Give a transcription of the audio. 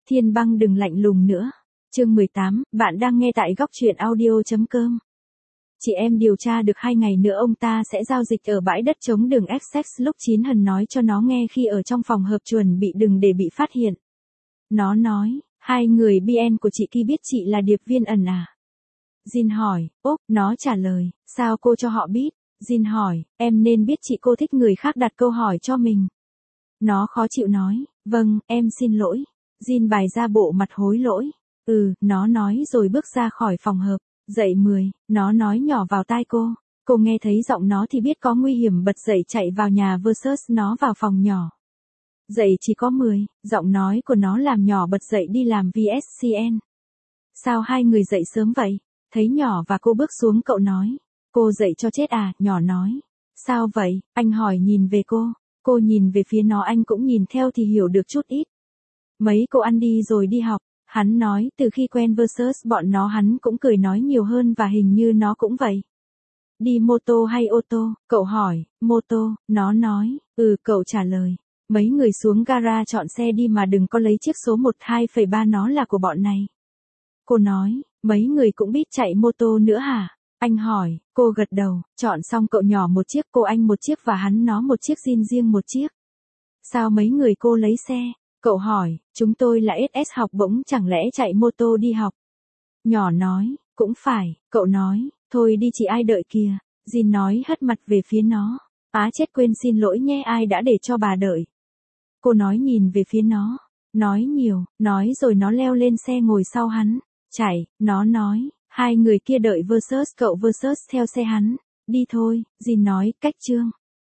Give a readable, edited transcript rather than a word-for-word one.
Thiên Băng đừng lạnh lùng nữa. Chương 18, bạn đang nghe tại góc truyện audio.com. Chị em điều tra được 2 ngày nữa ông ta sẽ giao dịch ở bãi đất trống đường Essex lúc Chín Hần nói cho nó nghe khi ở trong phòng hợp chuẩn bị đừng để bị phát hiện. Nó nói, 2 người BN của chị Ki biết chị là điệp viên ẩn à? Jin hỏi, nó trả lời, sao cô cho họ biết? Jin hỏi, em nên biết chị cô thích người khác đặt câu hỏi cho mình. Nó khó chịu nói, vâng, em xin lỗi. Jin bày ra bộ mặt hối lỗi. Nó nói rồi bước ra khỏi phòng hợp. Dậy 10, nó nói nhỏ vào tai cô. Cô nghe thấy giọng nó thì biết có nguy hiểm bật dậy chạy vào nhà versus nó vào phòng nhỏ. Dậy chỉ có 10, giọng nói của nó làm nhỏ bật dậy đi làm VSCN. Sao 2 người dậy sớm vậy? Thấy nhỏ và cô bước xuống cậu nói. Cô dậy cho chết à, nhỏ nói. Sao vậy? Anh hỏi nhìn về cô. Cô nhìn về phía nó anh cũng nhìn theo thì hiểu được chút ít. Mấy cô ăn đi rồi đi học. Hắn nói từ khi quen versus bọn nó hắn cũng cười nói nhiều hơn và hình như nó cũng vậy. Đi mô tô hay ô tô? Cậu hỏi, mô tô, nó nói, cậu trả lời. Mấy người xuống gara chọn xe đi mà đừng có lấy chiếc số 12,3 nó là của bọn này. Cô nói, mấy người cũng biết chạy mô tô nữa hả? Anh hỏi, cô gật đầu, chọn xong cậu nhỏ một chiếc cô anh một chiếc và hắn nó một chiếc Jin riêng một chiếc. Sao mấy người cô lấy xe? Cậu hỏi, chúng tôi là SS học bổng chẳng lẽ chạy mô tô đi học? Nhỏ nói, cũng phải, cậu nói, thôi đi chị ai đợi kìa. Jin nói hất mặt về phía nó. Á chết quên xin lỗi nhé ai đã để cho bà đợi. Cô nói nhìn về phía nó. Nói nhiều, nói rồi nó leo lên xe ngồi sau hắn. Chạy, nó nói, 2 người kia đợi versus cậu versus theo xe hắn. Đi thôi, Jin nói, cách chương.